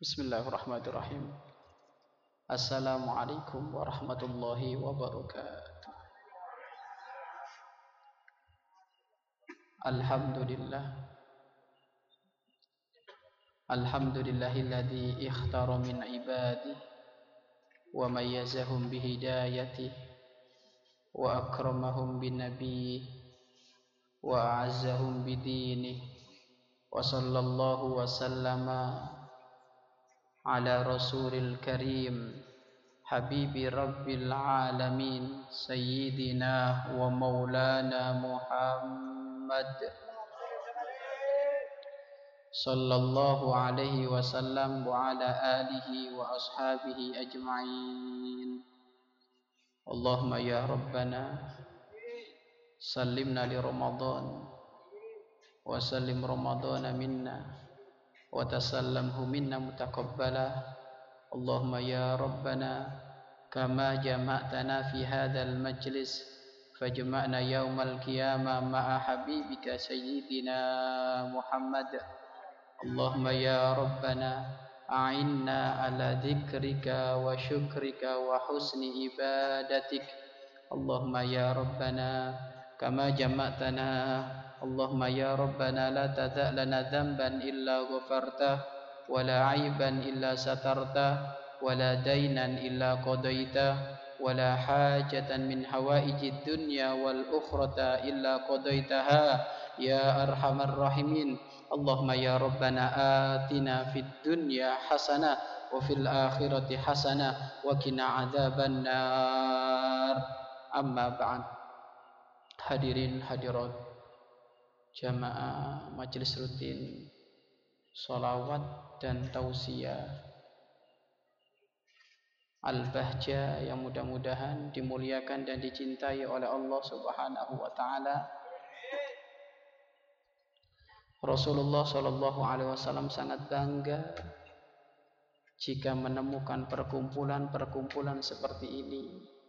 Bismillahirrahmanirrahim. Assalamualaikum warahmatullahi wabarakatuh. Alhamdulillah. Alhamdulillahilladzi ikhtara min ibadihi wa mayyazahum bihidayatihi wa akramahum binabiyyihi wa a'azzahum bidinihi wa sallallahu wa sallama ala rasulil karim habibi rabbil alamin sayyidina wa maulana Muhammad sallallahu alaihi wasallam wa ala alihi wa ashabihi ajma'in. Allahumma ya rabbana sallimna li ramadan wa sallim ramadana minna wa tasallamhu minna mutaqabbala. Allahumma ya rabbana kama jama'tana fi hadzal majlis fajma'na yaumal qiyamah ma'a habibika sayyidina Muhammad. Allahumma ya rabbana a'inna ala dzikrika wa syukrika wa husni ibadatik. Allahumma ya rabbana kama jama'tana. Allahumma ya rabbana la tadza' lana dhanban illa ghafartah wa la 'aiban illa satartah wa la dainan illa qadaitah wa la hajatan min hawaijid dunya wal ukhrata illa qadaitaha ya arhamar rahimin. Allahumma ya rabbana atina fid dunya hasanah wa fil akhirati hasanah wa qina adzaban nar. Amma ba'd. Hadirin hadirat jamaah majelis rutin sholawat dan tausiah Al-Bahjah yang mudah-mudahan dimuliakan dan dicintai oleh Allah Subhanahu wa taala. Rasulullah sallallahu alaihi wasallam sangat bangga jika menemukan perkumpulan-perkumpulan seperti ini.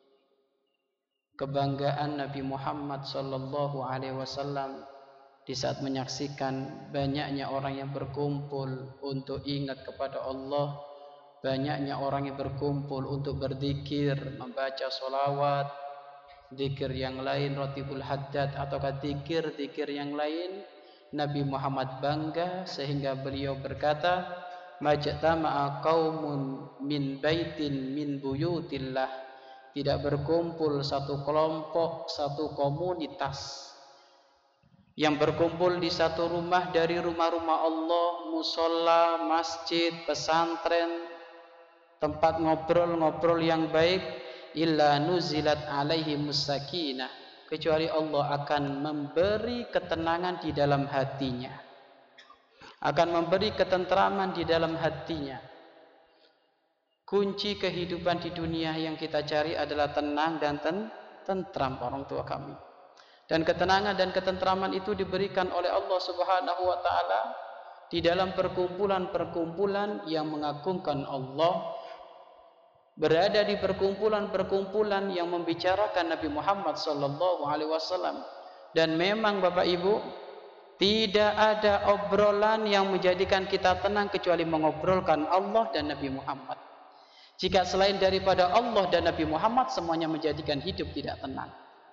Kebanggaan Nabi Muhammad sallallahu alaihi wasallam di saat menyaksikan banyaknya orang yang berkumpul untuk ingat kepada Allah, banyaknya orang yang berkumpul untuk berzikir, membaca sholawat, zikir yang lain, ratibul haddad ataukah zikir-zikir yang lain. Nabi Muhammad bangga sehingga beliau berkata, majtama'a qaumun min baitin min buyutillah. Tidak berkumpul satu kelompok, satu komunitas yang berkumpul di satu rumah dari rumah-rumah Allah, musola, masjid, pesantren, tempat ngobrol-ngobrol yang baik, illa nuzilat alaihi musakinah, kecuali Allah akan memberi ketenangan di dalam hatinya, akan memberi ketentraman di dalam hatinya. Kunci kehidupan di dunia yang kita cari adalah tenang dan tentram orang tua kami. Dan ketenangan dan ketentraman itu diberikan oleh Allah Subhanahu wa taala di dalam perkumpulan-perkumpulan yang mengagungkan Allah, berada di perkumpulan-perkumpulan yang membicarakan Nabi Muhammad sallallahu alaihi wasallam. Dan memang Bapak Ibu, tidak ada obrolan yang menjadikan kita tenang kecuali mengobrolkan Allah dan Nabi Muhammad. Jika selain daripada Allah dan Nabi Muhammad, semuanya menjadikan hidup tidak tenang.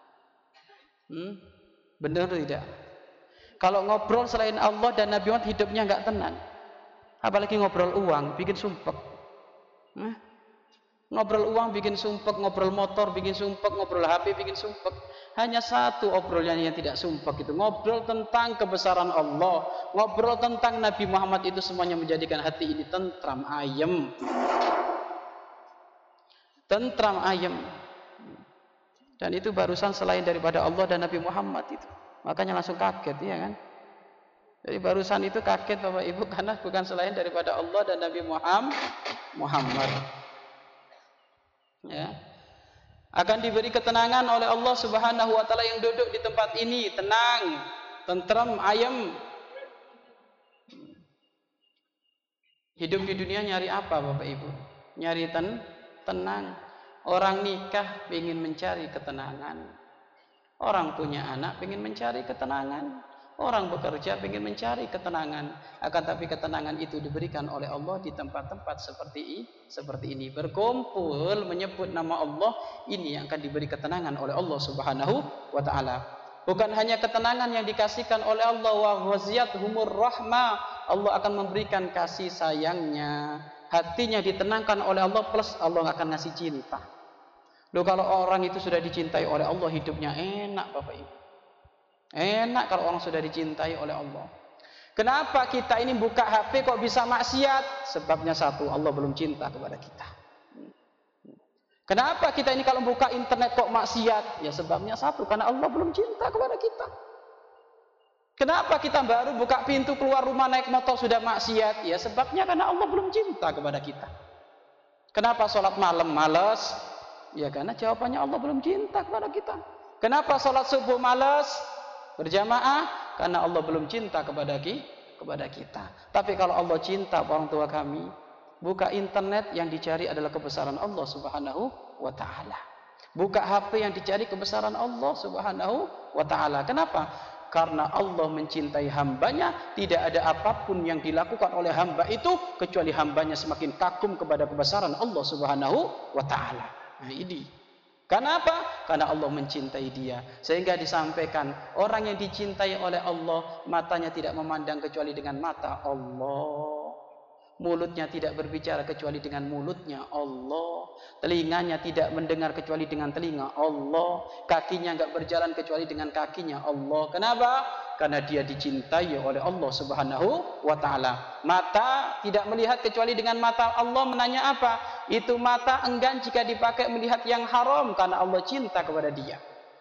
Benar tidak? Kalau ngobrol selain Allah dan Nabi Muhammad, hidupnya nggak tenang. Apalagi ngobrol uang, bikin sumpek. Ngobrol uang bikin sumpek, ngobrol motor bikin sumpek, ngobrol HP bikin sumpek. Hanya satu obrolan yang tidak sumpek, itu ngobrol tentang kebesaran Allah, ngobrol tentang Nabi Muhammad. Itu semuanya menjadikan hati ini tentram, ayem. Tentram, ayem. Dan itu barusan selain daripada Allah dan Nabi Muhammad itu. Makanya langsung kaget, ya kan? Jadi barusan itu kaget Bapak Ibu, karena bukan selain daripada Allah dan Nabi Muhammad. Ya. Akan diberi ketenangan oleh Allah Subhanahu wa taala yang duduk di tempat ini, tenang, tentram, ayem. Hidup di dunia nyari apa Bapak Ibu? Nyari tenang. Orang nikah ingin mencari ketenangan. Orang punya anak ingin mencari ketenangan. Orang bekerja ingin mencari ketenangan, akan tapi ketenangan itu diberikan oleh Allah di tempat-tempat seperti ini. Berkumpul menyebut nama Allah, ini yang akan diberi ketenangan oleh Allah Subhanahu wa taala. Bukan hanya ketenangan yang dikasihkan oleh Allah, wa ghaziyatuhumur rahmah, Allah akan memberikan kasih sayangnya. Hatinya ditenangkan oleh Allah, plus Allah akan ngasih cinta. Loh, kalau orang itu sudah dicintai oleh Allah, hidupnya enak Bapak Ibu. Enak kalau orang sudah dicintai oleh Allah. Kenapa kita ini buka HP kok bisa maksiat? Sebabnya satu, Allah belum cinta kepada kita. Kenapa kita ini kalau buka internet kok maksiat? Ya sebabnya satu, karena Allah belum cinta kepada kita. Kenapa kita baru buka pintu keluar rumah naik motor sudah maksiat? Ya sebabnya karena Allah belum cinta kepada kita. Kenapa sholat malam malas? Ya karena jawabannya Allah belum cinta kepada kita. Kenapa sholat subuh malas berjamaah? Karena Allah belum cinta kepada kita. Tapi kalau Allah cinta orang tua kami, buka internet yang dicari adalah kebesaran Allah Subhanahu wa taala. Buka HP yang dicari kebesaran Allah Subhanahu wa taala. Kenapa? Karena Allah mencintai hambanya, tidak ada apapun yang dilakukan oleh hamba itu kecuali hambanya semakin kagum kepada kebesaran Allah Subhanahu wa taala. Nah ini. Kenapa? Karena Allah mencintai dia. Sehingga disampaikan, orang yang dicintai oleh Allah, matanya tidak memandang kecuali dengan mata Allah. Mulutnya tidak berbicara kecuali dengan mulutnya Allah. Telinganya tidak mendengar kecuali dengan telinga Allah. Kakinya enggak berjalan kecuali dengan kakinya Allah. Kenapa? Karena dia dicintai oleh Allah Subhanahu wa taala. Mata tidak melihat kecuali dengan mata Allah. Menanya apa? Itu mata enggan jika dipakai melihat yang haram, karena Allah cinta kepada dia.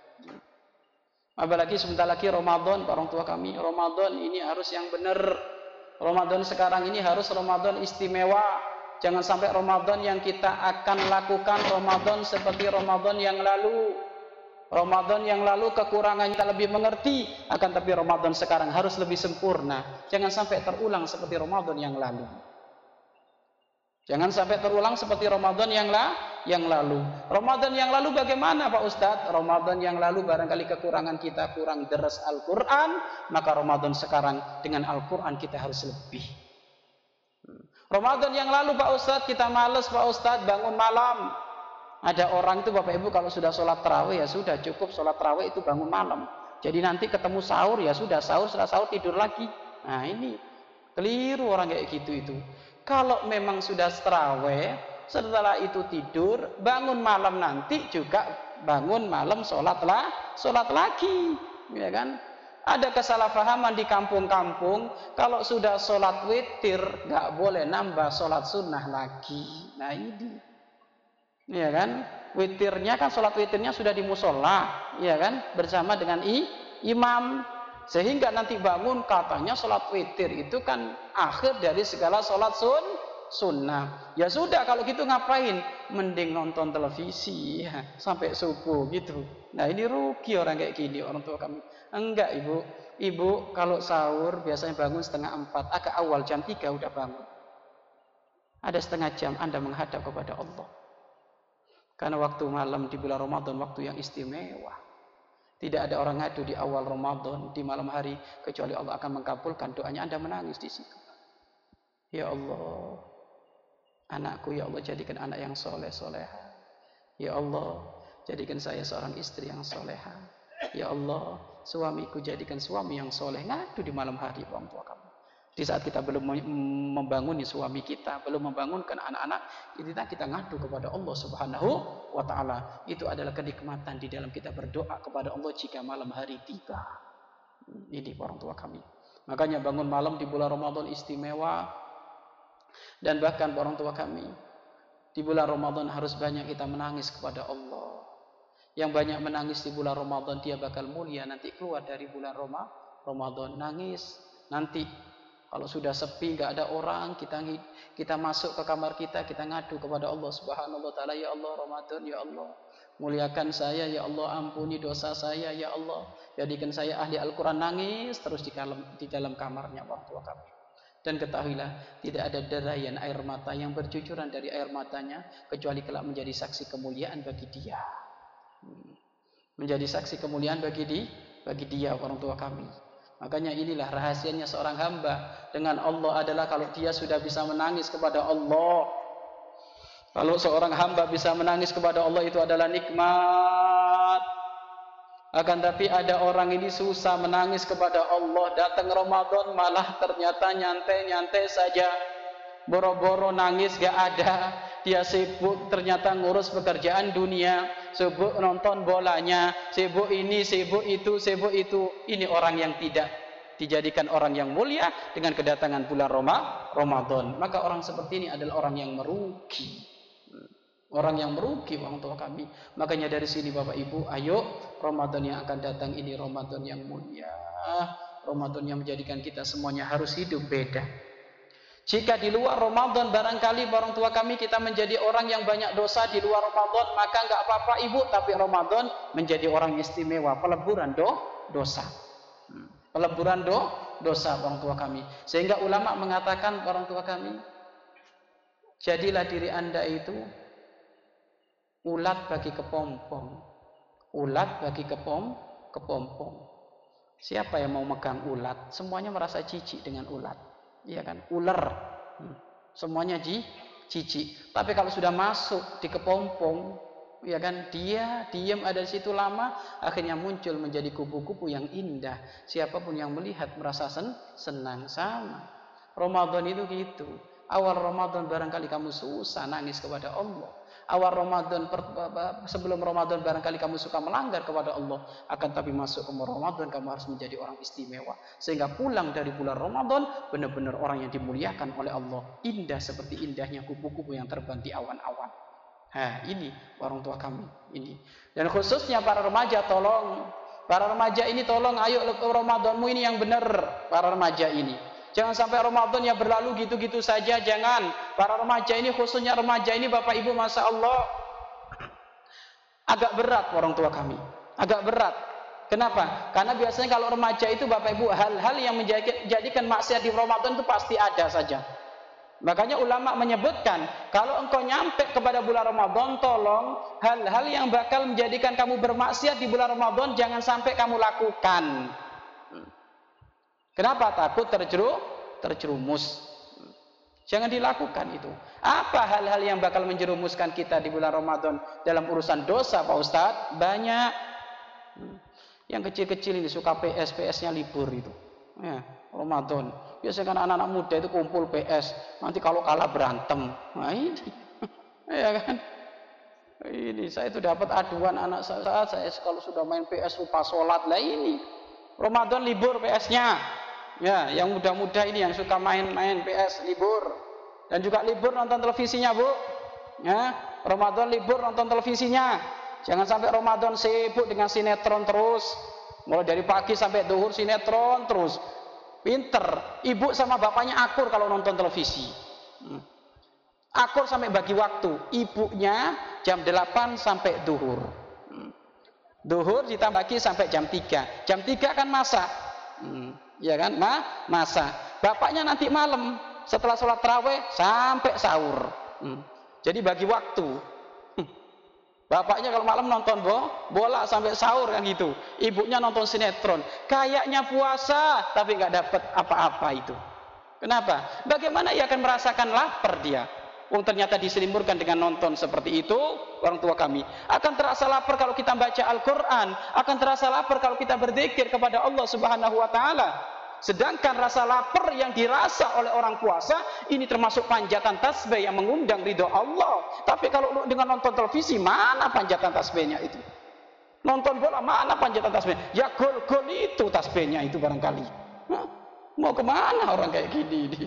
Apalagi sebentar lagi Ramadan, orang tua kami. Ramadan ini harus yang benar. Ramadan sekarang ini harus Ramadan istimewa. Jangan sampai Ramadan yang kita akan lakukan Ramadan seperti Ramadan yang lalu. Ramadan yang lalu kekurangannya kita lebih mengerti, akan tapi Ramadan sekarang harus lebih sempurna. Jangan sampai terulang seperti Ramadan yang lalu. Jangan sampai terulang seperti Ramadan yang lalu. Ramadan yang lalu bagaimana Pak Ustadz? Ramadan yang lalu barangkali kekurangan kita kurang deres Al-Quran, maka Ramadan sekarang dengan Al-Quran kita harus lebih. Ramadan yang lalu Pak Ustadz kita males Pak Ustadz bangun malam. Ada orang itu Bapak Ibu kalau sudah sholat tarawih ya sudah cukup sholat tarawih itu bangun malam. Jadi nanti ketemu sahur ya sudah sahur, setelah sahur tidur lagi. Nah ini keliru orang kayak gitu itu. Kalau memang sudah tarawih, setelah itu tidur, bangun malam nanti juga bangun malam sholat lagi, ya kan? Ada kesalahpahaman di kampung-kampung, kalau sudah sholat witir nggak boleh nambah sholat sunnah lagi. Nah ini. Ya kan, witirnya kan sholat witirnya sudah di musola, ya kan, bersama dengan imam, sehingga nanti bangun katanya sholat witir itu kan akhir dari segala sholat sunnah. Ya sudah kalau gitu ngapain? Mending nonton televisi ya, sampai subuh gitu. Nah ini rugi orang kayak gini orang tua kami. Enggak ibu kalau sahur biasanya bangun 3:30, agak awal jam 3 udah bangun. Ada setengah jam Anda menghadap kepada Allah. Karena waktu malam di bulan Ramadan waktu yang istimewa. Tidak ada orang ngadu di awal Ramadan, di malam hari, kecuali Allah akan mengabulkan doanya. Anda menangis di situ. Ya Allah, anakku ya Allah jadikan anak yang soleh-soleha. Ya Allah, jadikan saya seorang istri yang soleha. Ya Allah, suamiku jadikan suami yang soleh. Ngadu di malam hari orang tua kamu. Di saat kita belum membanguni suami kita, belum membangunkan anak-anak, kita ngadu kepada Allah Subhanahu wa taala. Itu adalah kenikmatan di dalam kita berdoa kepada Allah jika malam hari tiba. Ini orang tua kami. Makanya bangun malam di bulan Ramadan istimewa. Dan bahkan orang tua kami, di bulan Ramadan harus banyak kita menangis kepada Allah. Yang banyak menangis di bulan Ramadan dia bakal mulia nanti keluar dari bulan Ramadan. Nangis nanti kalau sudah sepi, nggak ada orang, kita masuk ke kamar kita ngadu kepada Allah Subhanahu wa taala, ya Allah Ramadan, ya Allah, muliakan saya, ya Allah, ampuni dosa saya, ya Allah, jadikan saya ahli Al-Qur'an. Nangis terus di dalam kamarnya orang tua kami. Dan ketahuilah, tidak ada derayan air mata yang bercucuran dari air matanya kecuali kelak menjadi saksi kemuliaan bagi dia. Menjadi saksi kemuliaan bagi dia orang tua kami. Makanya inilah rahasianya seorang hamba dengan Allah adalah kalau dia sudah bisa menangis kepada Allah. Kalau seorang hamba bisa menangis kepada Allah itu adalah nikmat. Akan tapi ada orang ini susah menangis kepada Allah. Datang Ramadan malah ternyata nyantai-nyantai saja. Boro-boro nangis gak ada. Dia sibuk ternyata ngurus pekerjaan dunia, sibuk nonton bolanya, sibuk ini, sibuk itu, sibuk itu. Ini orang yang tidak dijadikan orang yang mulia dengan kedatangan bulan Ramadan. Maka orang seperti ini adalah orang yang merugi. Orang yang merugi orang tua kami. Makanya dari sini Bapak Ibu, ayo Ramadan yang akan datang ini Ramadan yang mulia. Ramadan yang menjadikan kita semuanya harus hidup beda. Jika di luar Ramadan barangkali orang tua kami kita menjadi orang yang banyak dosa di luar Ramadan, maka enggak apa-apa Ibu, tapi Ramadan menjadi orang istimewa, peleburan dosa. Peleburan dosa orang tua kami. Sehingga ulama mengatakan orang tua kami, jadilah diri Anda itu ulat bagi kepompong. Ulat bagi kepompong. Siapa yang mau megang ulat? Semuanya merasa jijik dengan ulat. Iya kan, ular, semuanya jijik. Tapi kalau sudah masuk di kepompong, ya kan, dia diam ada di situ lama, akhirnya muncul menjadi kupu-kupu yang indah. Siapapun yang melihat merasa senang. Sama Ramadan itu gitu. Awal Ramadan barangkali kamu susah nangis kepada Allah. Awal Ramadan, sebelum Ramadan barangkali kamu suka melanggar kepada Allah. Akan tapi masuk ke Ramadan kamu harus menjadi orang istimewa. Sehingga pulang dari bulan Ramadan benar-benar orang yang dimuliakan oleh Allah. Indah seperti indahnya kupu-kupu yang terbang di awan-awan. Ini orang tua kami ini. Dan khususnya para remaja, tolong. Para remaja ini tolong, ayo Ramadanmu ini yang benar. Para remaja ini. Jangan sampai Ramadan yang berlalu gitu-gitu saja, jangan. Para remaja ini, khususnya remaja ini Bapak Ibu, Masya Allah, agak berat orang tua kami. Agak berat. Kenapa? Karena biasanya kalau remaja itu Bapak Ibu, hal-hal yang menjadikan maksiat di Ramadan itu pasti ada saja. Makanya ulama menyebutkan, kalau engkau nyampe kepada bulan Ramadan, tolong hal-hal yang bakal menjadikan kamu bermaksiat di bulan Ramadan jangan sampai kamu lakukan. Kenapa? Takut terjerumus. Jangan dilakukan itu. Apa hal-hal yang bakal menjerumuskan kita di bulan Ramadan dalam urusan dosa Pak Ustadz? Banyak. Yang kecil-kecil ini suka PS-nya libur itu. Ya, Ramadan. Biasanya kan anak-anak muda itu kumpul PS. Nanti kalau kalah berantem. Nah ini. Ya kan? Ini saya itu dapat aduan anak saya kalau sudah main PS lupa sholat. Lah ini. Ramadan libur PS-nya. Ya, yang muda-muda ini yang suka main-main PS libur. Dan juga libur nonton televisinya, Bu. Ya, Ramadan libur nonton televisinya. Jangan sampai Ramadan sibuk dengan sinetron terus. Mulai dari pagi sampai zuhur sinetron terus. Pinter. Ibu sama bapaknya akur kalau nonton televisi. Akur sampai bagi waktu. Ibunya jam 8 sampai zuhur. Zuhur ditambah lagi sampai jam 3. Jam 3 kan masak. Ya kan, masa. Bapaknya nanti malam setelah sholat tarawih sampai sahur. Jadi bagi waktu. Bapaknya kalau malam nonton bola sampai sahur kan gitu. Ibunya nonton sinetron. Kayaknya puasa tapi nggak dapat apa-apa itu. Kenapa? Bagaimana ia akan merasakan lapar dia? Wong ternyata diselimurkan dengan nonton seperti itu. Orang tua kami akan terasa lapar kalau kita baca Al-Quran, akan terasa lapar kalau kita berzikir kepada Allah Subhanahu wa Ta'ala. Sedangkan rasa lapar yang dirasa oleh orang puasa ini termasuk panjatan tasbih yang mengundang ridho Allah. Tapi kalau dengan nonton televisi, mana panjatan tasbihnya itu? Nonton bola, mana panjatan tasbihnya? Ya gol-gol itu tasbihnya itu barangkali. Mau kemana orang kayak gini?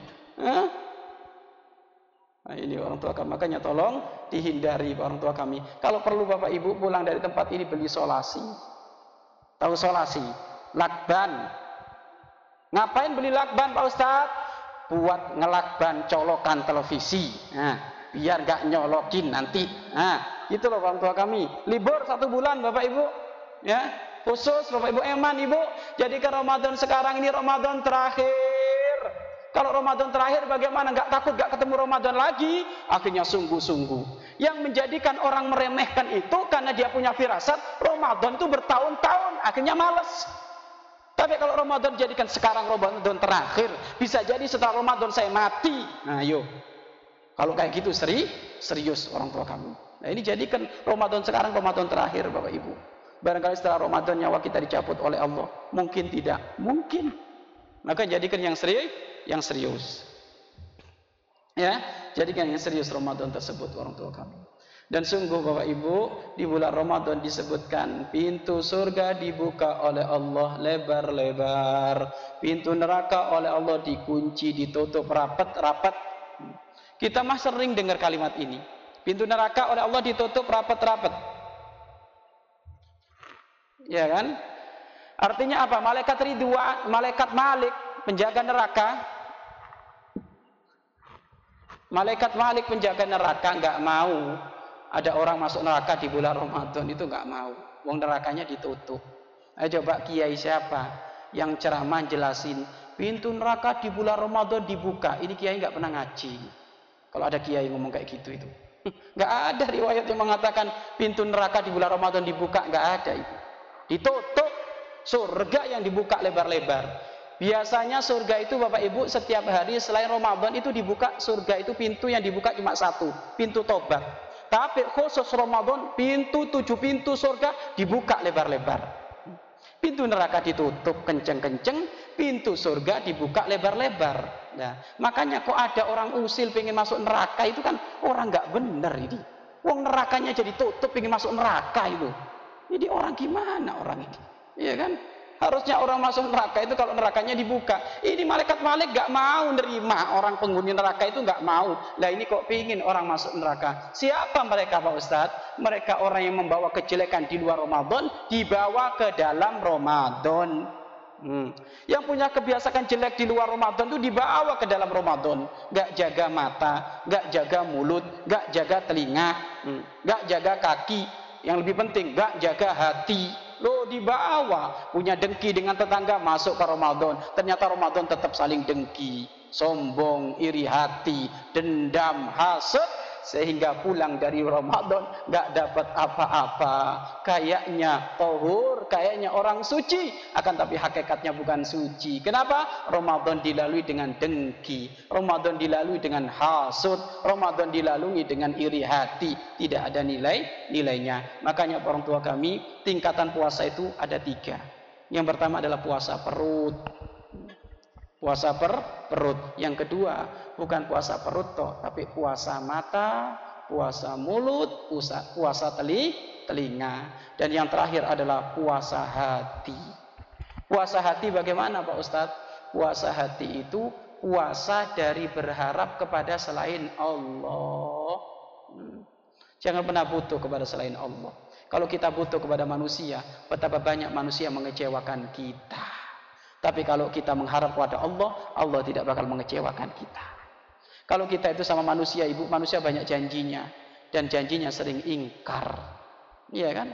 Nah ini orang tua kami, makanya tolong dihindari orang tua kami. Kalau perlu Bapak Ibu pulang dari tempat ini beli solasi. Tahu solasi? Lakban. Ngapain beli lakban Pak Ustadz? Buat ngelakban colokan televisi. Nah, biar gak nyolokin nanti. Nah, itu loh orang tua kami. Libur 1 bulan Bapak Ibu. Ya, khusus Bapak Ibu Eman Ibu. Jadikan Ramadan sekarang ini Ramadan terakhir. Kalau Ramadan terakhir bagaimana? Gak takut gak ketemu Ramadan lagi? Akhirnya sungguh-sungguh. Yang menjadikan orang meremehkan itu karena dia punya firasat Ramadan itu bertahun-tahun. Akhirnya malas. Tapi kalau Ramadan jadikan sekarang Ramadan terakhir, bisa jadi setelah Ramadan saya mati. Nah, yuk. Kalau kayak gitu serius orang tua kami. Nah, ini jadikan Ramadan sekarang Ramadan terakhir, Bapak Ibu. Barangkali setelah Ramadan nyawa kita dicabut oleh Allah. Mungkin tidak, mungkin. Maka jadikan yang serius. Ya, jadikan yang serius Ramadan tersebut orang tua kami. Dan sungguh Bapak Ibu, di bulan Ramadan disebutkan pintu surga dibuka oleh Allah lebar-lebar, pintu neraka oleh Allah dikunci, ditutup rapat-rapat. Kita mah sering dengar kalimat ini. Pintu neraka oleh Allah ditutup rapat-rapat. Ya kan? Artinya apa? Malaikat Ridwan, malaikat Malik, penjaga neraka. Malaikat Malik penjaga neraka enggak mau ada orang masuk neraka di bulan Ramadan, itu enggak mau. Wong nerakanya ditutup. Ayo coba kiai siapa yang ceramah jelasin pintu neraka di bulan Ramadan dibuka. Ini kiai enggak pernah ngaji. Kalau ada kiai ngomong kayak gitu itu. Enggak ada riwayat yang mengatakan pintu neraka di bulan Ramadan dibuka, enggak ada itu. Ditutup. Surga yang dibuka lebar-lebar. Biasanya surga itu Bapak Ibu setiap hari selain Ramadan itu dibuka, surga itu pintu yang dibuka cuma satu, pintu tobat. Tapi khusus Ramadan, 7 pintu surga dibuka lebar-lebar. Pintu neraka ditutup kenceng-kenceng, pintu surga dibuka lebar-lebar. Nah, makanya kok ada orang usil pengen masuk neraka, itu kan orang nggak bener ini. Wong nerakanya jadi tutup pengen masuk neraka itu. Jadi orang gimana orang ini? Iya kan? Harusnya orang masuk neraka itu kalau nerakanya dibuka. Ini malaikat Malik gak mau nerima orang penghuni neraka itu gak mau. Lah ini kok pingin orang masuk neraka. Siapa mereka Pak Ustadz? Mereka orang yang membawa kejelekan di luar Ramadan dibawa ke dalam Ramadan. Yang punya kebiasaan jelek di luar Ramadan itu dibawa ke dalam Ramadan. Gak jaga mata, gak jaga mulut, gak jaga telinga, gak jaga kaki. Yang lebih penting gak jaga hati. Lo dibawa punya dengki dengan tetangga masuk ke Ramadan, ternyata Ramadan tetap saling dengki, sombong, iri hati, dendam, hasad, sehingga pulang dari Ramadan nggak dapat apa-apa. Kayaknya tohur, kayaknya orang suci, akan tapi hakikatnya bukan suci. Kenapa? Ramadan dilalui dengan dengki, Ramadan dilalui dengan hasud, Ramadan dilalui dengan iri hati, tidak ada nilainya. Makanya orang tua kami, tingkatan puasa itu ada 3. Yang pertama adalah puasa perut. Puasa perut. Yang kedua, bukan puasa perut toh, tapi puasa mata, puasa mulut, puasa telinga. Dan yang terakhir adalah puasa hati. Puasa hati bagaimana Pak Ustadz? Puasa hati itu puasa dari berharap kepada selain Allah. Jangan pernah butuh kepada selain Allah. Kalau kita butuh kepada manusia, betapa banyak manusia mengecewakan kita. Tapi kalau kita mengharap kepada Allah, Allah tidak bakal mengecewakan kita. Kalau kita itu sama manusia, Ibu, manusia banyak janjinya. Dan janjinya sering ingkar. Iya kan?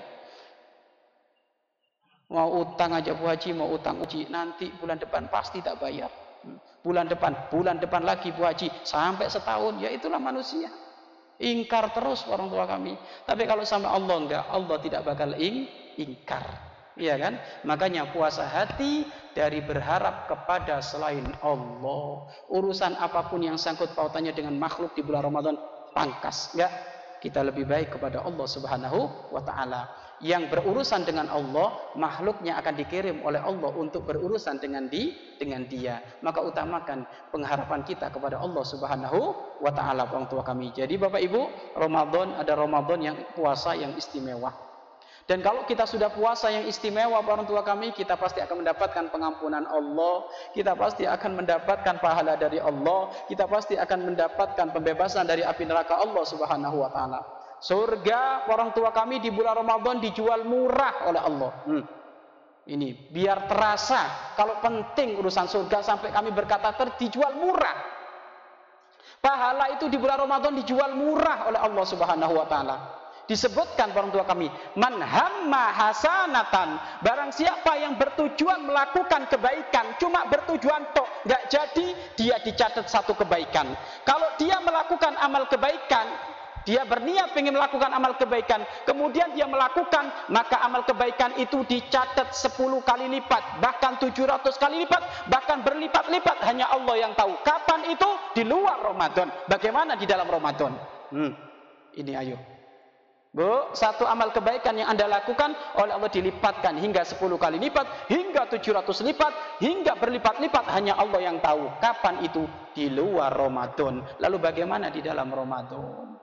Mau utang aja Bu Haji, mau utang uji, nanti bulan depan pasti tak bayar. Bulan depan lagi Bu Haji, sampai setahun. Ya itulah manusia. Ingkar terus orang tua kami. Tapi kalau sama Allah enggak, Allah tidak bakal ingkar. Iya kan? Makanya puasa hati dari berharap kepada selain Allah. Urusan apapun yang sangkut pautannya dengan makhluk di bulan Ramadan, pangkas. Enggak. Kita lebih baik kepada Allah Subhanahu wa ta'ala. Yang berurusan dengan Allah, makhluknya akan dikirim oleh Allah untuk berurusan dengan dia. Maka utamakan pengharapan kita kepada Allah Subhanahu wa ta'ala, orang tua kami. Jadi Bapak Ibu, Ramadan ada Ramadan yang puasa yang istimewa. Dan kalau kita sudah puasa yang istimewa orang tua kami, kita pasti akan mendapatkan pengampunan Allah, kita pasti akan mendapatkan pahala dari Allah, kita pasti akan mendapatkan pembebasan dari api neraka Allah Subhanahu wa ta'ala. Surga orang tua kami di bulan Ramadan dijual murah oleh Allah. Ini biar terasa kalau penting urusan surga sampai kami berkata dijual murah. Pahala itu di bulan Ramadan dijual murah oleh Allah Subhanahu wa ta'ala. Disebutkan orang tua kami, man hamma hasanatan, barang siapa yang bertujuan melakukan kebaikan, cuma bertujuan tok, nggak jadi dia dicatat satu kebaikan. Kalau dia melakukan amal kebaikan Dia berniat ingin melakukan amal kebaikan, kemudian dia melakukan, maka amal kebaikan itu dicatat 10 kali lipat, bahkan 700 kali lipat, bahkan berlipat-lipat. Hanya Allah yang tahu. Kapan itu? Di luar Ramadan. Bagaimana di dalam Ramadan? Ini ayo. Bu, satu amal kebaikan yang Anda lakukan oleh Allah dilipatkan hingga 10 kali lipat, hingga 700 lipat, hingga berlipat-lipat. Hanya Allah yang tahu. Kapan itu? Di luar Ramadan. Lalu bagaimana di dalam Ramadan?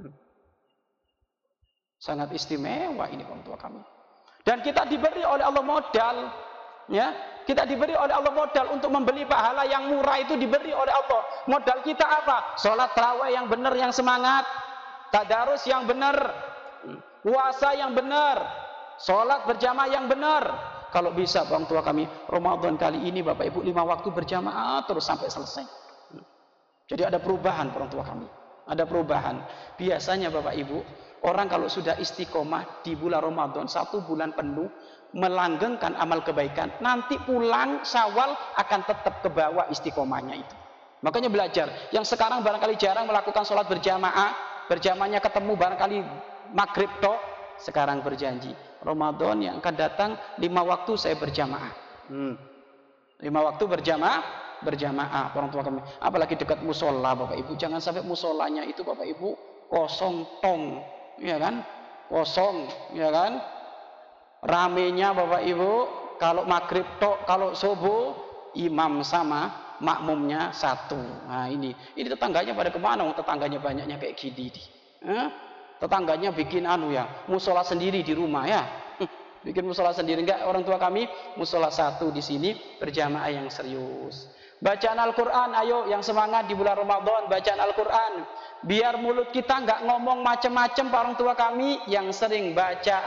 Sangat istimewa ini orang tua kami. Dan kita diberi oleh Allah modal, ya. Kita diberi oleh Allah modal untuk membeli pahala yang murah, itu diberi oleh Allah. Modal kita apa? Salat tarawih yang benar, yang semangat, tadarus yang benar, puasa yang benar, salat berjamaah yang benar. Kalau bisa orang tua kami, Ramadan kali ini Bapak Ibu 5 waktu berjamaah terus sampai selesai. Jadi ada perubahan orang tua kami. Ada perubahan. Biasanya Bapak Ibu, orang kalau sudah istiqomah di bulan Ramadan 1 bulan penuh melanggengkan amal kebaikan, nanti pulang Syawal akan tetap ke bawah istiqomahnya itu. Makanya belajar. Yang sekarang barangkali jarang melakukan sholat berjamaah, berjamaahnya ketemu barangkali maghrib tok, sekarang berjanji Ramadan yang akan datang 5 waktu saya berjamaah. 5 waktu berjamaah orang tua kami, apalagi dekat musola Bapak Ibu, jangan sampai musolanya itu Bapak Ibu kosong tong, ya kan, kosong, ya kan, ramenya Bapak Ibu, kalau maghrib tok, kalau subuh imam sama makmumnya satu. Nah ini tetangganya pada kemana? Tetangganya banyaknya kayak gini, tetangganya bikin musola sendiri di rumah ya. Bikin musola sendiri. Enggak, orang tua kami musola satu di sini, berjamaah yang serius. Bacaan Al-Quran, ayo yang semangat di bulan Ramadan, bacaan Al-Quran. Biar mulut kita enggak ngomong macam-macam, orang tua kami yang sering baca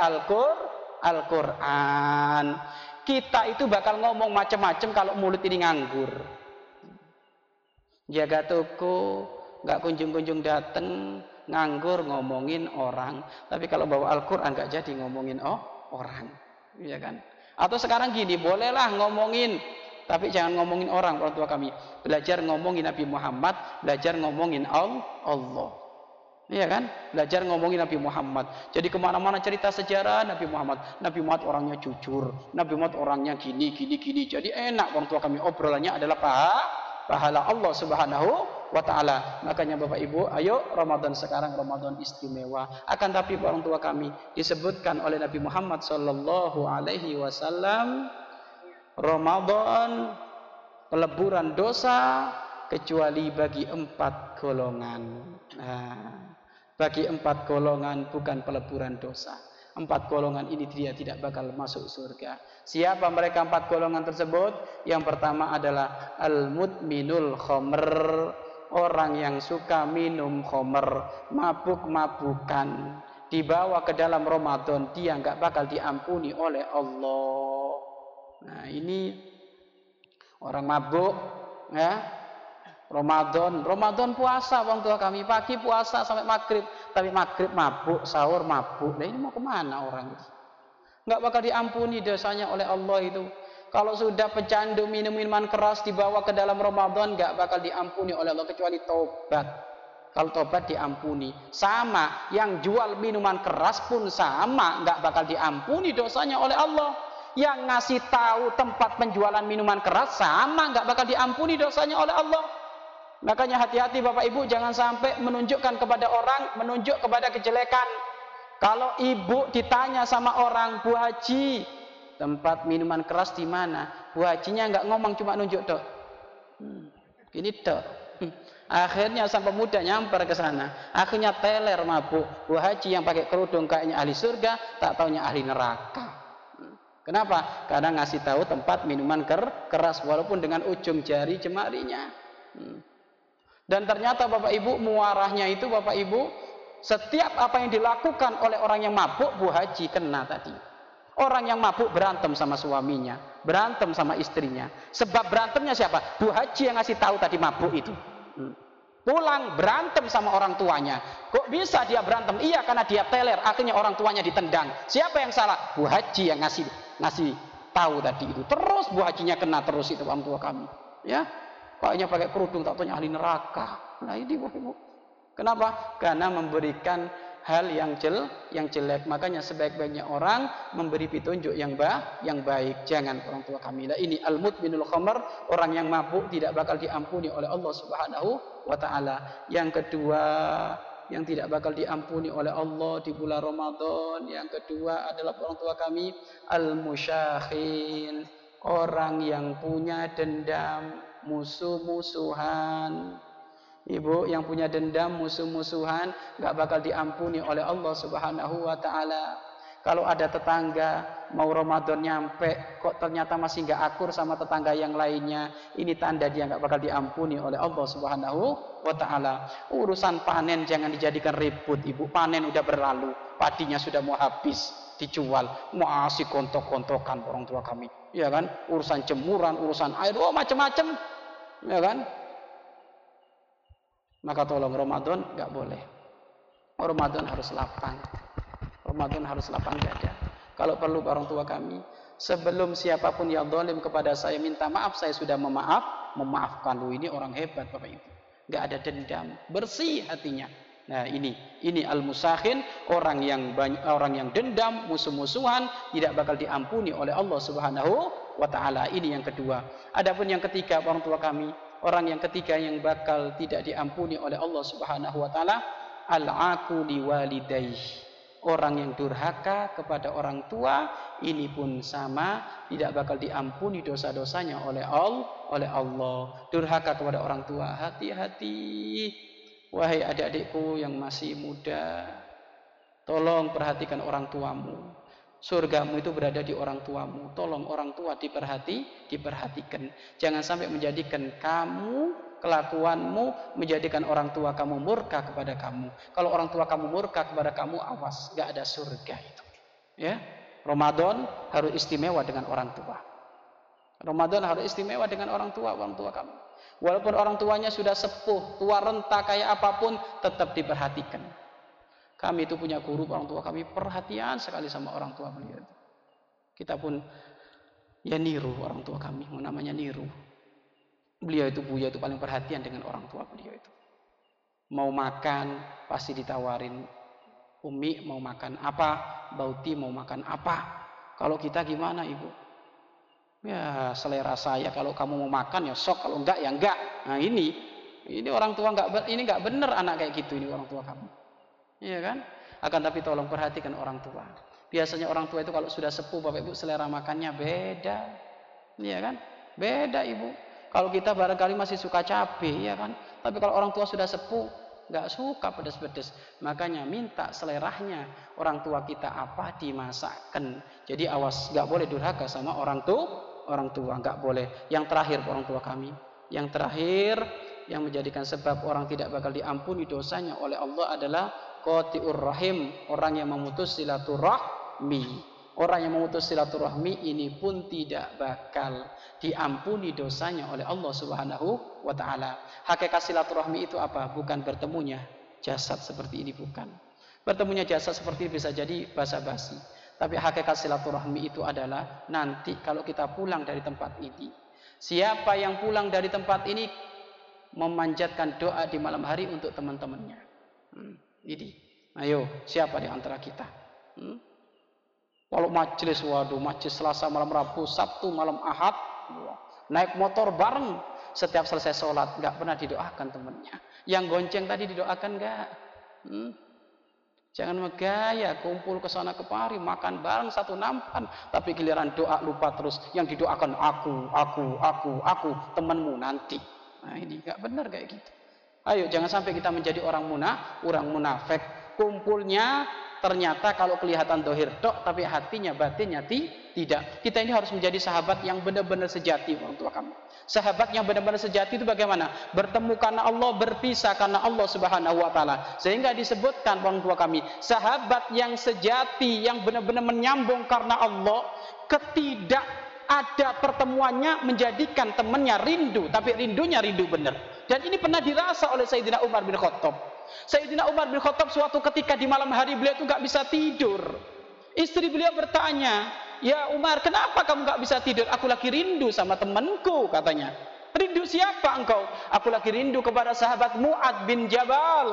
Al-Quran. Kita itu bakal ngomong macam-macam kalau mulut ini nganggur. Jaga toko, enggak kunjung-kunjung datang, nganggur ngomongin orang. Tapi kalau bawa Al-Quran enggak jadi ngomongin orang, ya kan? Atau sekarang gini, bolehlah ngomongin, tapi jangan ngomongin orang tua kami. Belajar ngomongin Nabi Muhammad, belajar ngomongin Allah, ya kan? Belajar ngomongin Nabi Muhammad. Jadi kemana-mana cerita sejarah Nabi Muhammad. Nabi Muhammad orangnya jujur, Nabi Muhammad orangnya gini. Jadi enak orang tua kami, obrolannya adalah pahala Allah Subhanahu wa ta'ala. Makanya Bapak Ibu, ayo Ramadan sekarang Ramadan istimewa. Akan tapi orang tua kami disebutkan oleh Nabi Muhammad sallallahu alaihi wasallam, Ramadan peleburan dosa kecuali bagi 4 golongan. Bagi 4 golongan bukan peleburan dosa. 4 golongan ini dia tidak bakal masuk surga. Siapa mereka 4 golongan tersebut? Yang pertama adalah al-mudminul khamr, orang yang suka minum khamr, mabuk-mabukan, dibawa ke dalam Ramadan, dia nggak bakal diampuni oleh Allah. Nah ini orang mabuk, ya. Ramadan puasa bang tua kami, pagi puasa sampai maghrib, tapi maghrib mabuk, sahur mabuk. Nah ini mau kemana orang itu? Nggak bakal diampuni dosanya oleh Allah itu. Kalau sudah pecandu minum minuman keras dibawa ke dalam Ramadan, nggak bakal diampuni oleh Allah kecuali taubat. Kalau taubat diampuni. Sama yang jual minuman keras pun sama, nggak bakal diampuni dosanya oleh Allah. Yang ngasih tahu tempat penjualan minuman keras sama, nggak bakal diampuni dosanya oleh Allah. Makanya hati-hati Bapak Ibu, jangan sampai menunjukkan kepada orang, menunjuk kepada kejelekan. Kalau ibu ditanya sama orang, Bu Haji, tempat minuman keras di mana? Bu Hajinya nggak ngomong, cuma nunjuk tok. Ini tok. Akhirnya sang pemuda nyamper ke sana. Akhirnya teler mabuk. Bu Haji yang pakai kerudung kayaknya ahli surga, tak taunya ahli neraka. Kenapa? Karena ngasih tahu tempat minuman keras walaupun dengan ujung jari jemarinya. Dan ternyata Bapak Ibu, muarahnya itu Bapak Ibu, setiap apa yang dilakukan oleh orang yang mabuk, Bu Haji kena tadi. Orang yang mabuk berantem sama suaminya, berantem sama istrinya. Sebab berantemnya siapa? Bu Haji yang ngasih tahu tadi mabuk itu. Pulang berantem sama orang tuanya. Kok bisa dia berantem? Iya, karena dia teler, akhirnya orang tuanya ditendang. Siapa yang salah? Bu Haji yang ngasih tahu tadi itu. Terus Bu Hajinya kena terus itu orang tua kami. Ya. Kayaknya pakai kerudung, tak tanya ahli neraka. Nah ini Bapak Ibu. Kenapa? Karena memberikan hal yang jelek. Makanya sebaik-baiknya orang memberi petunjuk yang baik. Jangan orang tua kami. Lah ini al-mudminul khamr, orang yang mabuk tidak bakal diampuni oleh Allah Subhanahu wa taala. Yang kedua, yang tidak bakal diampuni oleh Allah di bulan Ramadan, yang kedua adalah orang tua kami al-musyakhin, orang yang punya dendam, musuh-musuhan. Ibu yang punya dendam, musuh-musuhan, gak bakal diampuni oleh Allah Subhanahu wa taala. Kalau ada tetangga mau Ramadan nyampe kok ternyata masih gak akur sama tetangga yang lainnya, ini tanda dia gak bakal diampuni oleh Allah Subhanahu wa taala. Urusan panen jangan dijadikan ribut, Ibu. Panen udah berlalu, padinya sudah mau habis, dijual, masih kontok-kontokan orang tua kami. Ya kan? Urusan jemuran, urusan air, macam-macam. Ya kan? Maka tolong Ramadan gak boleh. Ramadan harus lapang. Ramadan harus lapang dada. Kalau perlu orang tua kami, sebelum siapapun yang zalim kepada saya minta maaf, saya sudah memaafkan. Lu ini orang hebat Bapak Ibu. Gak ada dendam, bersih hatinya. Nah, ini al-musakhin, orang yang dendam, musuh-musuhan, tidak bakal diampuni oleh Allah Subhanahu wa taala. Ini yang kedua. Adapun yang ketiga orang tua kami, orang yang ketiga yang bakal tidak diampuni oleh Allah Subhanahu wa taala, al-aqu liwalidayhi. Orang yang durhaka kepada orang tua, ini pun sama, tidak bakal diampuni dosa-dosanya oleh Allah. Durhaka kepada orang tua, hati-hati. Wahai adik-adikku yang masih muda, tolong perhatikan orang tuamu. Surgamu itu berada di orang tuamu. Tolong orang tua diperhatikan. Jangan sampai menjadikan kamu, kelakuanmu menjadikan orang tua kamu murka kepada kamu. Kalau orang tua kamu murka kepada kamu, awas, gak ada surga itu. Ya, Ramadan harus istimewa dengan orang tua. Ramadan harus istimewa dengan orang tua kamu. Walaupun orang tuanya sudah sepuh, tua renta kayak apapun, tetap diperhatikan. Kami itu punya guru orang tua kami, perhatian sekali sama orang tua beliau. Kita pun ya niru orang tua kami, namanya niru. Beliau itu, Buya itu paling perhatian dengan orang tua beliau itu. Mau makan pasti ditawarin, Umi mau makan apa, Bauti mau makan apa. Kalau kita gimana Ibu? Ya selera saya, kalau kamu mau makan ya sok, kalau enggak ya enggak. Nah ini orang tua enggak benar anak kayak gitu, ini orang tua kamu. Iya kan? Akan tapi tolong perhatikan orang tua. Biasanya orang tua itu kalau sudah sepuh Bapak Ibu, selera makannya beda. Iya kan? Beda Ibu. Kalau kita barangkali masih suka cabai, ya kan? Tapi kalau orang tua sudah sepuh, nggak suka pedas-pedas. Makanya minta seleranya orang tua kita apa dimasakkan. Jadi awas, nggak boleh durhaka sama orang tua, nggak boleh. Yang terakhir orang tua kami, yang terakhir yang menjadikan sebab orang tidak bakal diampuni dosanya oleh Allah adalah qati'ur rahim, orang yang memutus silaturahmi. Orang yang memutus silaturahmi ini pun tidak bakal diampuni dosanya oleh Allah Subhanahu wa taala. Hakikat silaturahmi itu apa? Bukan bertemunya jasad seperti ini, bukan. Bertemunya jasad seperti ini bisa jadi basa-basi. Tapi hakikat silaturahmi itu adalah nanti kalau kita pulang dari tempat ini. Siapa yang pulang dari tempat ini memanjatkan doa di malam hari untuk teman-temannya. Ini. Ayo, siapa di antara kita? Kalau majelis, waduh, majelis Selasa malam Rabu, Sabtu malam Ahad, naik motor bareng, setiap selesai sholat, nggak pernah didoakan temannya. Yang gonceng tadi didoakan nggak? Jangan megaya, kumpul ke sana kemari, makan bareng satu nampan, tapi giliran doa lupa terus. Yang didoakan aku, temanmu nanti. Nah ini nggak benar kayak gitu. Ayo jangan sampai kita menjadi orang munafik. Kumpulnya ternyata kalau kelihatan dohir tok, tapi hatinya batinnya tidak. Kita ini harus menjadi sahabat yang benar-benar sejati orang tua kami. Sahabat yang benar-benar sejati itu bagaimana? Bertemu karena Allah, berpisah karena Allah Subhanahu wa taala. Sehingga disebutkan orang tua kami, sahabat yang sejati, yang benar-benar menyambung karena Allah, ketidak ada pertemuannya menjadikan temannya rindu, tapi rindunya rindu benar. Dan ini pernah dirasa oleh Sayyidina Umar bin Khattab. Sayyidina Umar bin Khattab suatu ketika di malam hari beliau itu nggak bisa tidur. Istri beliau bertanya, ya Umar, kenapa kamu nggak bisa tidur? Aku lagi rindu sama temanku, katanya. Rindu siapa engkau? Aku lagi rindu kepada sahabat Mu'ad bin Jabal.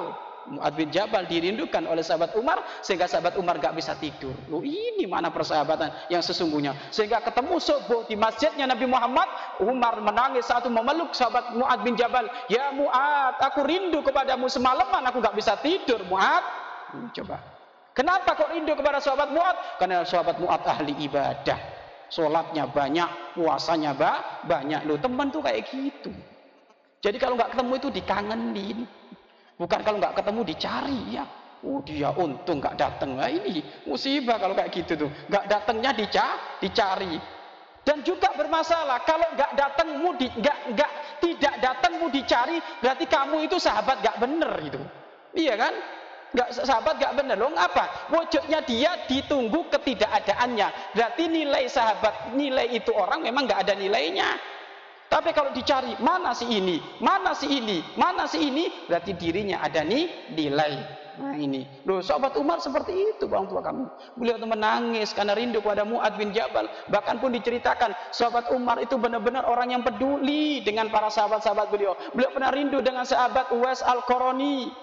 Mu'adz bin Jabal dirindukan oleh sahabat Umar sehingga sahabat Umar gak bisa tidur. Loh, ini mana persahabatan yang sesungguhnya. Sehingga ketemu subuh di masjidnya Nabi Muhammad, Umar menangis saat itu memeluk sahabat Mu'adz bin Jabal. Ya Mu'adz, aku rindu kepadamu, semalaman aku gak bisa tidur Mu'adz. Coba. Kenapa kok rindu kepada sahabat Mu'adz? Karena sahabat Mu'adz ahli ibadah. Sholatnya banyak, puasanya banyak. Loh, teman tuh kayak gitu. Jadi kalau nggak ketemu itu dikangenin. Bukan kalau nggak ketemu dicari ya. Oh dia untung nggak datang. Nah, ini musibah kalau kayak gitu tuh. Nggak datangnya dicari. Dan juga bermasalah kalau nggak datangmu tidak datangmu dicari, berarti kamu itu sahabat nggak bener itu. Iya kan? Sahabat gak benar loh. Apa? Wujudnya dia ditunggu ketidakadaannya. Berarti nilai sahabat, nilai itu orang memang gak ada nilainya. Tapi kalau dicari, mana si ini, mana si ini, mana si ini, berarti dirinya ada nilai. Nah ini, loh sahabat Umar seperti itu orang tua kami. Beliau itu menangis karena rindu kepada Mu'adz bin Jabal. Bahkan pun diceritakan, sahabat Umar itu benar-benar orang yang peduli dengan para sahabat-sahabat beliau. Beliau pernah rindu dengan sahabat Uwais Al-Qarani.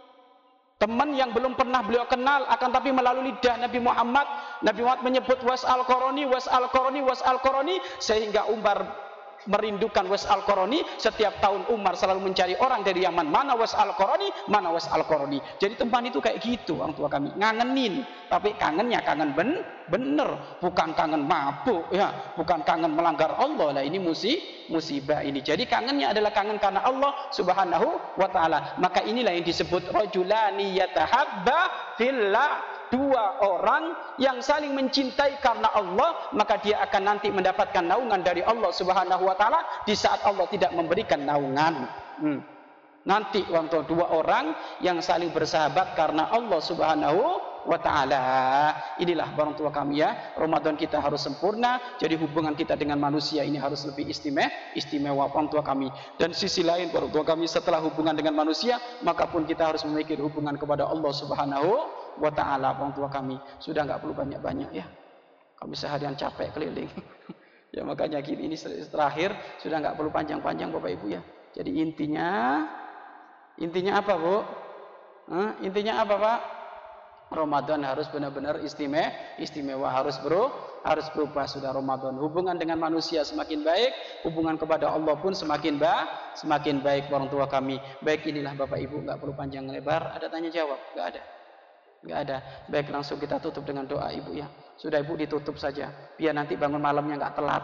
Teman yang belum pernah beliau kenal, akan tapi melalui lidah Nabi Muhammad menyebut Uwais Al-Qarani, Uwais Al-Qarani, Uwais Al-Qarani, sehingga Umar merindukan Uwais Al-Qarani. Setiap tahun Umar selalu mencari orang dari Yaman, mana Uwais Al-Qarani, mana Uwais Al-Qarani. Jadi teman itu kayak gitu orang tua kami, ngangenin, tapi kangennya kangen bener, bukan kangen mabuk ya, bukan kangen melanggar Allah. Lah ini musibah ini. Jadi kangennya adalah kangen karena Allah Subhanahu wa taala. Maka inilah yang disebut rajulani yatahabba fillah. Dua orang yang saling mencintai karena Allah, maka dia akan nanti mendapatkan naungan dari Allah Subhanahu wa taala di saat Allah tidak memberikan naungan. Nanti waktu dua orang yang saling bersahabat karena Allah Subhanahu wa taala. Inilah orang tua kami ya, Ramadan kita harus sempurna, jadi hubungan kita dengan manusia ini harus lebih istimewa orang tua kami. Dan sisi lain orang tua kami, setelah hubungan dengan manusia, maka pun kita harus memiliki hubungan kepada Allah Subhanahu wa taala. Orang tua kami sudah nggak perlu banyak-banyak ya, kami seharian capek keliling ya, makanya ini terakhir sudah nggak perlu panjang-panjang Bapak Ibu ya. Jadi intinya apa Bu? Intinya apa Pak? Ramadan harus benar-benar istimewa, harus berubah sudah Ramadan. Hubungan dengan manusia semakin baik, hubungan kepada Allah pun semakin baik orang tua kami. Baik, inilah Bapak Ibu, nggak perlu panjang lebar. Ada tanya jawab? Nggak ada. Baik, langsung kita tutup dengan doa Ibu ya. Sudah Ibu ditutup saja, biar nanti bangun malamnya nggak telat,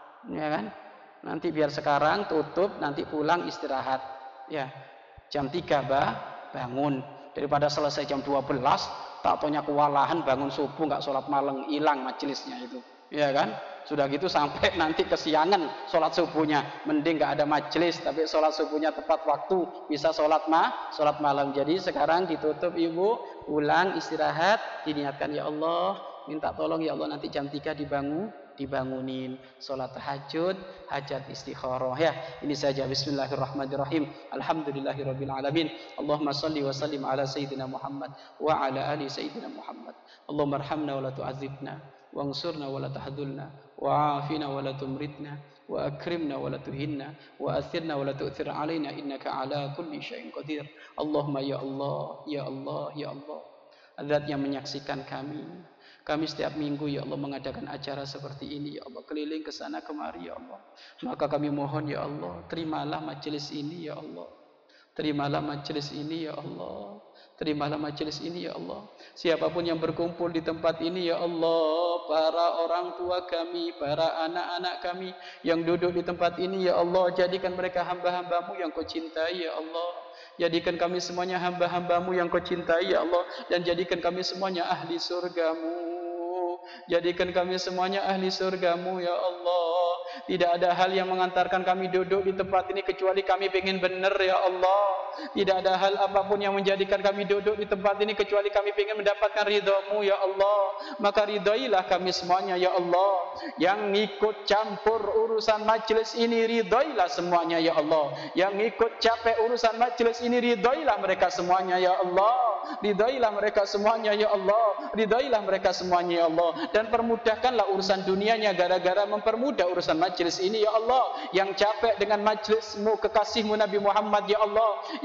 ya kan? Nanti biar sekarang tutup, nanti pulang istirahat, ya. Jam 3 bangun, daripada selesai jam 12, tak taunya kewalahan bangun subuh nggak sholat malam, hilang majelisnya itu, ya kan? Sudah gitu sampai nanti kesiangan sholat subuhnya, mending nggak ada majelis tapi sholat subuhnya tepat waktu, bisa sholat malam. Jadi sekarang ditutup Ibu, pulang istirahat, diniatkan ya Allah, minta tolong ya Allah nanti jam 3 dibangunin sholat tahajud, hajat istikharah ya. Ini saja. Bismillahirrahmanirrahim. Alhamdulillahirabbil alamin. Allahumma shalli wa sallim ala sayyidina Muhammad wa ala ali sayyidina Muhammad. Allahumma arhamna wa la tu'adzibna, wansurna wa la tahdhulna, wa afina wa la tumritna, wa akrimna wa la tuhinna, wa athirna wa la tu'thir alaina, innaka ala kulli syai'in qadir. Allahumma ya Allah, ya Allah, ya Allah, Zat yang menyaksikan kami setiap minggu ya Allah mengadakan acara seperti ini ya Allah, keliling ke sana kemari ya Allah. Maka kami mohon ya Allah, terimalah majelis ini ya Allah, terimalah majelis ini ya Allah, terimalah majelis ini ya Allah. Siapapun yang berkumpul di tempat ini ya Allah, para orang tua kami, para anak-anak kami yang duduk di tempat ini ya Allah, jadikan mereka hamba-hambamu yang Kau cintai ya Allah. Jadikan kami semuanya hamba-hambamu yang Kau cintai ya Allah, dan jadikan kami semuanya ahli surgamu. Jadikan kami semuanya ahli surgamu ya Allah. Tidak ada hal yang mengantarkan kami duduk di tempat ini kecuali kami pengen benar ya Allah. Tidak ada hal apapun yang menjadikan kami duduk di tempat ini kecuali kami pengen mendapatkan ridhamu ya Allah. Maka ridhailah kami semuanya ya Allah. Yang ikut campur urusan majelis ini, ridhailah semuanya ya Allah. Yang ikut capek urusan majelis ini, ridhailah mereka semuanya ya Allah. Ridhailah mereka semuanya ya Allah. Ridhailah mereka semuanya ya Allah. Dan permudahkanlah urusan dunianya gara-gara mempermudah urusan majelis ini ya Allah. Yang capek dengan majelismu, kekasihmu Nabi Muhammad ya Allah,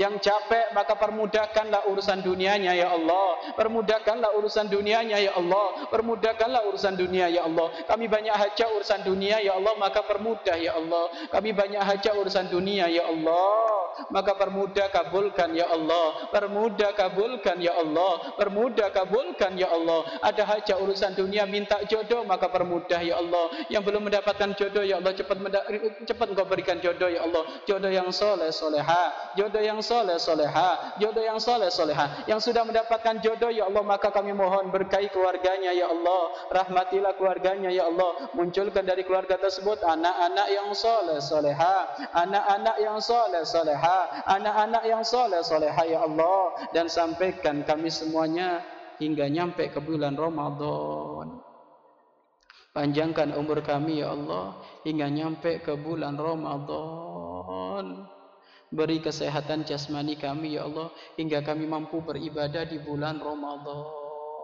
Yang capek maka permudahkanlah urusan dunianya ya Allah. Permudahkanlah urusan dunianya ya Allah. Permudahkanlah urusan dunia ya Allah. Kami banyak hajat urusan dunia ya Allah, maka permudah ya Allah. Kami banyak hajat urusan dunia ya Allah, maka permudah kabulkan ya Allah. Permudah kabulkan ya Allah. Permudah kabulkan ya Allah. Ada hajat urusan dunia minta jodoh, maka permudah ya Allah. Yang belum mendapatkan jodoh ya Allah, cepat Engkau berikan jodoh ya Allah. Jodoh yang soleh soleha, jodoh yang soleh soleha, jodoh yang soleh soleha. Yang sudah mendapatkan jodoh ya Allah, maka kami mohon berkahi keluarganya ya Allah. Rahmatilah keluarganya ya Allah. Munculkan dari keluarga tersebut anak-anak yang soleh soleha, anak-anak yang soleh soleha, anak-anak yang soleh soleha ya Allah. Dan sampaikan kami semuanya hingga nyampe ke bulan Ramadan. Panjangkan umur kami ya Allah hingga nyampe ke bulan Ramadan. Beri kesehatan jasmani kami ya Allah hingga kami mampu beribadah di bulan Ramadan.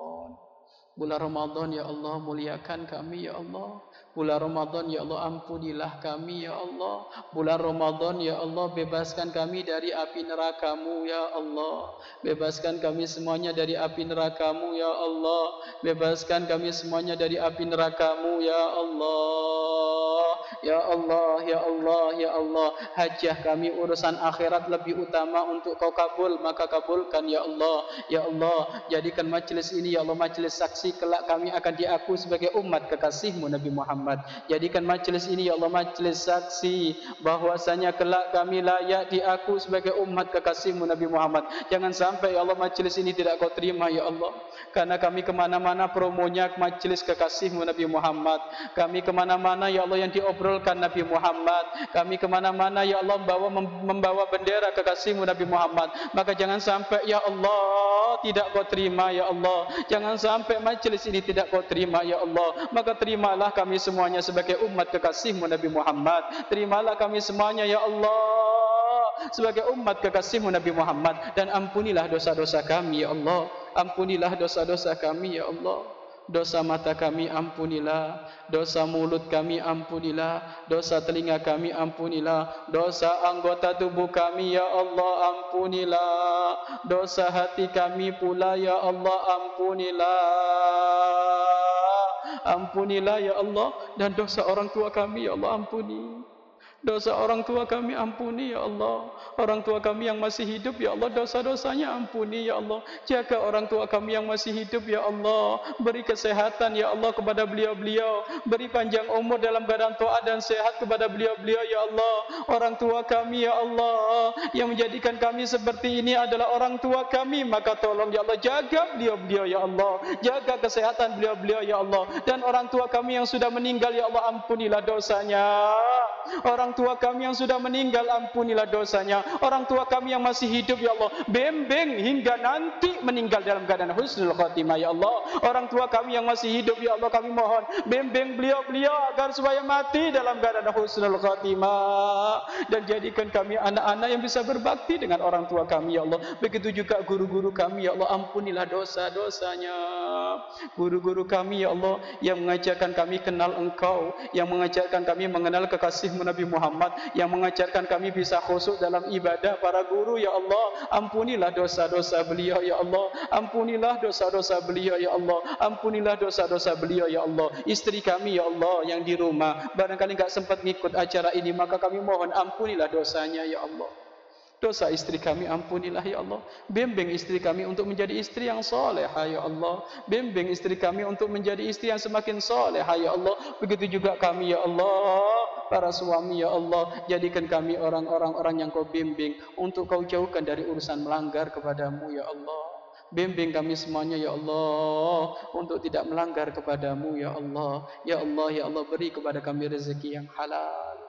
Bulan Ramadan ya Allah, muliakan kami ya Allah. Bulan Ramadan ya Allah, ampunilah kami ya Allah. Bulan Ramadan ya Allah, bebaskan kami dari api neraka-Mu ya Allah. Bebaskan kami semuanya dari api neraka-Mu ya Allah. Bebaskan kami semuanya dari api neraka-Mu ya Allah. Ya Allah, ya Allah, ya Allah. Hajah kami urusan akhirat lebih utama untuk Kau kabul, maka kabulkan ya Allah. Ya Allah, jadikan majlis ini ya Allah majlis saksi kelak kami akan diaku sebagai umat kekasih-Mu Nabi Muhammad. Jadikan majlis ini ya Allah majlis saksi bahwasanya kelak kami layak diaku sebagai umat kekasih-Mu Nabi Muhammad. Jangan sampai ya Allah majlis ini tidak Kau terima ya Allah, karena kami kemana-mana promonya majlis kekasih-Mu Nabi Muhammad. Kami kemana-mana ya Allah yang diobrolkan Nabi Muhammad. Kami kemana-mana ya Allah membawa bendera kekasih-Mu Nabi Muhammad. Maka jangan sampai ya Allah tidak Kau terima ya Allah. Jangan sampai majlis ini tidak Kau terima ya Allah. Maka terimalah kami semuanya sebagai umat kekasih-Mu Nabi Muhammad. Terimalah kami semuanya ya Allah sebagai umat kekasih-Mu Nabi Muhammad. Dan ampunilah dosa-dosa kami ya Allah. Ampunilah dosa-dosa kami ya Allah. Dosa mata kami ampunilah, dosa mulut kami ampunilah, dosa telinga kami ampunilah, dosa anggota tubuh kami ya Allah ampunilah, dosa hati kami pula ya Allah ampunilah. Ampunilah ya Allah. Dan dosa orang tua kami ya Allah ampuni. Dosa orang tua kami ampuni ya Allah. Orang tua kami yang masih hidup ya Allah, dosa-dosanya ampuni ya Allah. Jaga orang tua kami yang masih hidup ya Allah. Beri kesehatan ya Allah kepada beliau-beliau. Beri panjang umur dalam keadaan taat dan sehat kepada beliau-beliau ya Allah. Orang tua kami ya Allah yang menjadikan kami seperti ini adalah orang tua kami. Maka tolong ya Allah jaga beliau-beliau ya Allah. Jaga kesehatan beliau-beliau ya Allah. Dan orang tua kami yang sudah meninggal ya Allah, ampunilah dosanya. Orang tua kami yang sudah meninggal ampunilah dosanya. Orang tua kami yang masih hidup ya Allah, bimbing hingga nanti meninggal dalam keadaan husnul khatimah ya Allah. Orang tua kami yang masih hidup ya Allah, kami mohon bimbing beliau-beliau agar supaya mati dalam keadaan husnul khatimah. Dan jadikan kami anak-anak yang bisa berbakti dengan orang tua kami ya Allah. Begitu juga guru-guru kami ya Allah, ampunilah dosa-dosanya. Guru-guru kami ya Allah yang mengajarkan kami kenal Engkau, yang mengajarkan kami mengenal kekasih Nabi Muhammad, yang mengajarkan kami bisa khusyuk dalam ibadah. Para guru ya Allah, ampunilah dosa-dosa beliau ya Allah. Ampunilah dosa-dosa beliau ya Allah. Ampunilah dosa-dosa beliau ya Allah. Istri kami ya Allah yang di rumah barangkali enggak sempat ngikut acara ini, maka kami mohon ampunilah dosanya ya Allah. Dosa istri kami ampunilah ya Allah. Bimbing istri kami untuk menjadi istri yang solehah ya Allah. Bimbing istri kami untuk menjadi istri yang semakin solehah ya Allah. Begitu juga kami ya Allah, para suami ya Allah, jadikan kami orang-orang yang Kau bimbing untuk Kau jauhkan dari urusan melanggar kepadamu ya Allah. Bimbing kami semuanya ya Allah untuk tidak melanggar kepadamu ya Allah. Ya Allah, ya Allah, beri kepada kami rezeki yang halal.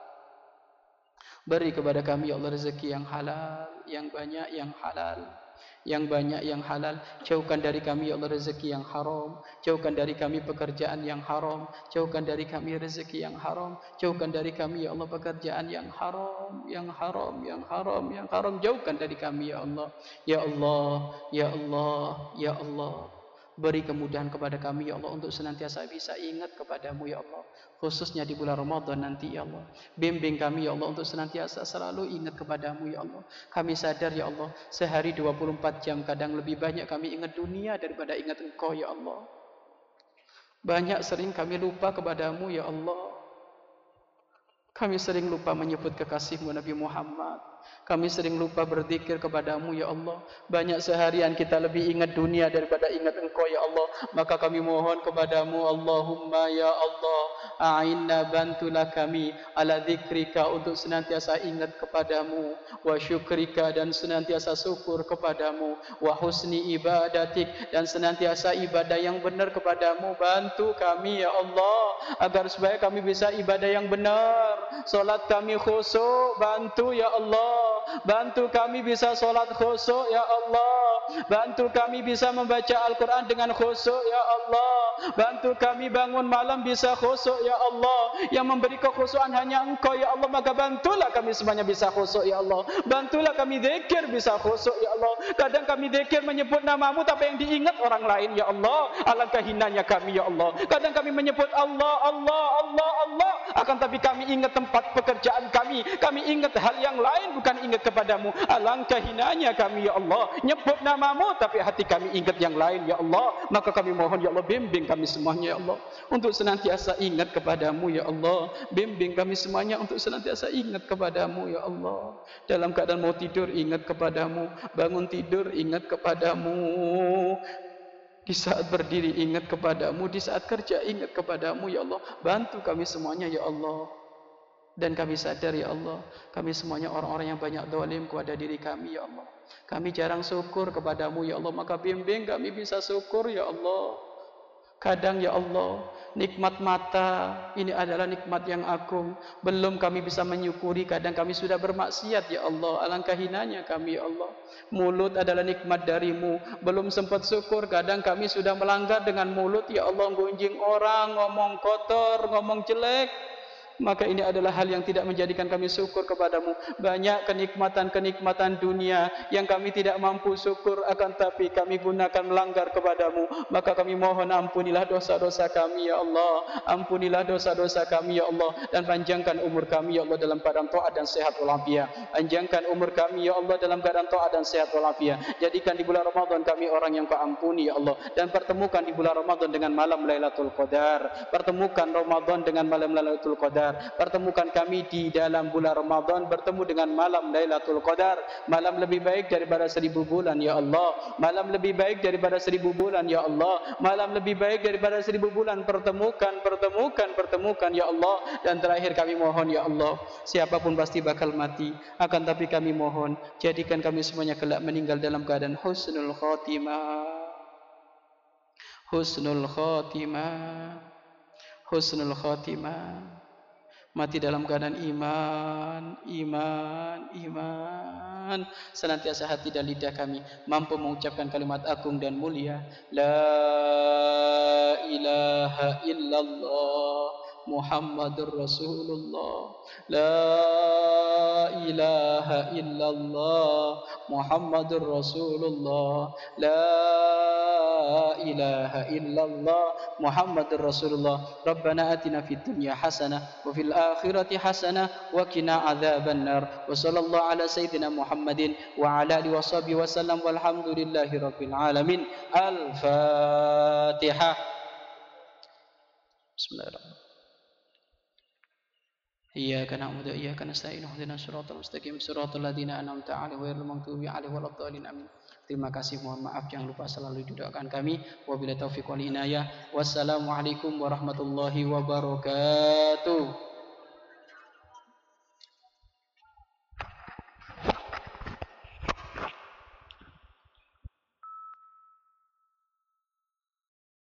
Beri kepada kami ya Allah rezeki yang halal, yang banyak yang halal, yang banyak yang halal. Jauhkan dari kami ya Allah rezeki yang haram. Jauhkan dari kami pekerjaan yang haram. Jauhkan dari kami rezeki yang haram. Jauhkan dari kami ya Allah pekerjaan yang haram, yang haram, yang haram, yang haram. Jauhkan dari kami ya Allah. Ya Allah, ya Allah, ya Allah. Beri kemudahan kepada kami ya Allah untuk senantiasa bisa ingat kepadamu ya Allah, khususnya di bulan Ramadan nanti ya Allah. Bimbing kami ya Allah untuk senantiasa selalu ingat kepadamu ya Allah. Kami sadar ya Allah, sehari 24 jam kadang lebih banyak kami ingat dunia daripada ingat Engkau ya Allah. Banyak sering kami lupa kepadamu ya Allah. Kami sering lupa menyebut kekasihmu Nabi Muhammad. Kami sering lupa berzikir kepadamu ya Allah. Banyak seharian kita lebih ingat dunia daripada ingat Engkau ya Allah. Maka kami mohon kepadamu, Allahumma ya Allah, a'inna, bantulah kami ala zikrika, untuk senantiasa ingat kepadamu, wa syukrika, dan senantiasa syukur kepadamu, wa husni ibadatik, dan senantiasa ibadah yang benar kepadamu. Bantu kami ya Allah agar supaya kami bisa ibadah yang benar, solat kami khusyuk. Bantu ya Allah, bantu kami bisa solat khusyuk ya Allah. Bantu kami bisa membaca Al-Quran dengan khusyuk ya Allah. Bantu kami bangun malam bisa khusyuk ya Allah. Yang memberi kekhusyukan hanya Engkau ya Allah. Maka bantulah kami semuanya bisa khusyuk ya Allah. Bantulah kami zikir bisa khusyuk ya Allah. Kadang kami zikir menyebut namamu, tapi yang diingat orang lain ya Allah. Alangkah hinanya kami ya Allah. Kadang kami menyebut Allah, Allah, Allah, Allah, akan tapi kami ingat tempat pekerjaan kami. Kami ingat hal yang lain, bukan ingat kepadamu. Alangkah hinanya kami ya Allah. Nyebut namamu tapi hati kami ingat yang lain ya Allah. Maka kami mohon ya Allah, bimbing kami semuanya ya Allah untuk senantiasa ingat kepadamu ya Allah. Bimbing kami semuanya untuk senantiasa ingat kepadamu ya Allah. Dalam keadaan mau tidur ingat kepadamu, bangun tidur ingat kepadamu, di saat berdiri ingat kepadamu, di saat kerja ingat kepadamu ya Allah. Bantu kami semuanya ya Allah. Dan kami sadar ya Allah, kami semuanya orang-orang yang banyak zalim kepada diri kami ya Allah. Kami jarang syukur kepadamu ya Allah. Maka bimbing kami bisa syukur ya Allah. Kadang ya Allah, nikmat mata ini adalah nikmat yang agung, belum kami bisa menyukuri. Kadang kami sudah bermaksiat ya Allah. Alangkah hinanya kami ya Allah. Mulut adalah nikmat darimu, belum sempat syukur. Kadang kami sudah melanggar dengan mulut ya Allah. Gunjing orang, ngomong kotor, ngomong jelek. Maka ini adalah hal yang tidak menjadikan kami syukur kepadamu. Banyak kenikmatan-kenikmatan dunia yang kami tidak mampu syukur, akan tapi kami gunakan melanggar kepadamu. Maka kami mohon ampunilah dosa-dosa kami ya Allah. Ampunilah dosa-dosa kami ya Allah. Dan panjangkan umur kami ya Allah dalam keadaan taat dan sehat walafiat. Panjangkan umur kami ya Allah dalam keadaan taat dan sehat walafiat. Jadikan di bulan Ramadan kami orang yang Kau ampuni ya Allah. Dan pertemukan di bulan Ramadan dengan malam Lailatul Qadar. Pertemukan Ramadan dengan malam Lailatul Qadar. Pertemukan kami di dalam bulan Ramadan bertemu dengan malam Lailatul Qadar. Malam lebih baik daripada 1000 bulan ya Allah. Malam lebih baik daripada 1000 bulan ya Allah. Malam lebih baik daripada 1000 bulan. Pertemukan ya Allah. Dan terakhir kami mohon ya Allah, siapapun pasti bakal mati, akan tapi kami mohon jadikan kami semuanya kelak meninggal dalam keadaan husnul khotimah. Husnul khotimah. Husnul khotimah. Mati dalam keadaan iman. Senantiasa hati dan lidah kami mampu mengucapkan kalimat agung dan mulia, La ilaha illallah Muhammadur Rasulullah. La ilaha illallah Muhammadur Rasulullah. La ilaha illallah Muhammadur Rasulullah. Rabbana atina fid dunya hasanah wa fil akhirati hasanah wa qina adzabannar. Wa sallallahu ala sayyidina Muhammadin wa ala alihi washabihi wasallam walhamdulillahi rabbil alamin. Al-Fatihah. Bismillahirrahmanirrahim. Iyyaka na'budu wa iyyaka nasta'in ihdinas siratal mustaqim siratal ladzina an'amta 'alaihim ghairil maghdubi 'alaihim waladdallin amin. Terima kasih, mohon maaf, jangan lupa selalu didoakan kami. Wabillahi taufiq wal inayah. Wassalamualaikum warahmatullahi wabarakatuh.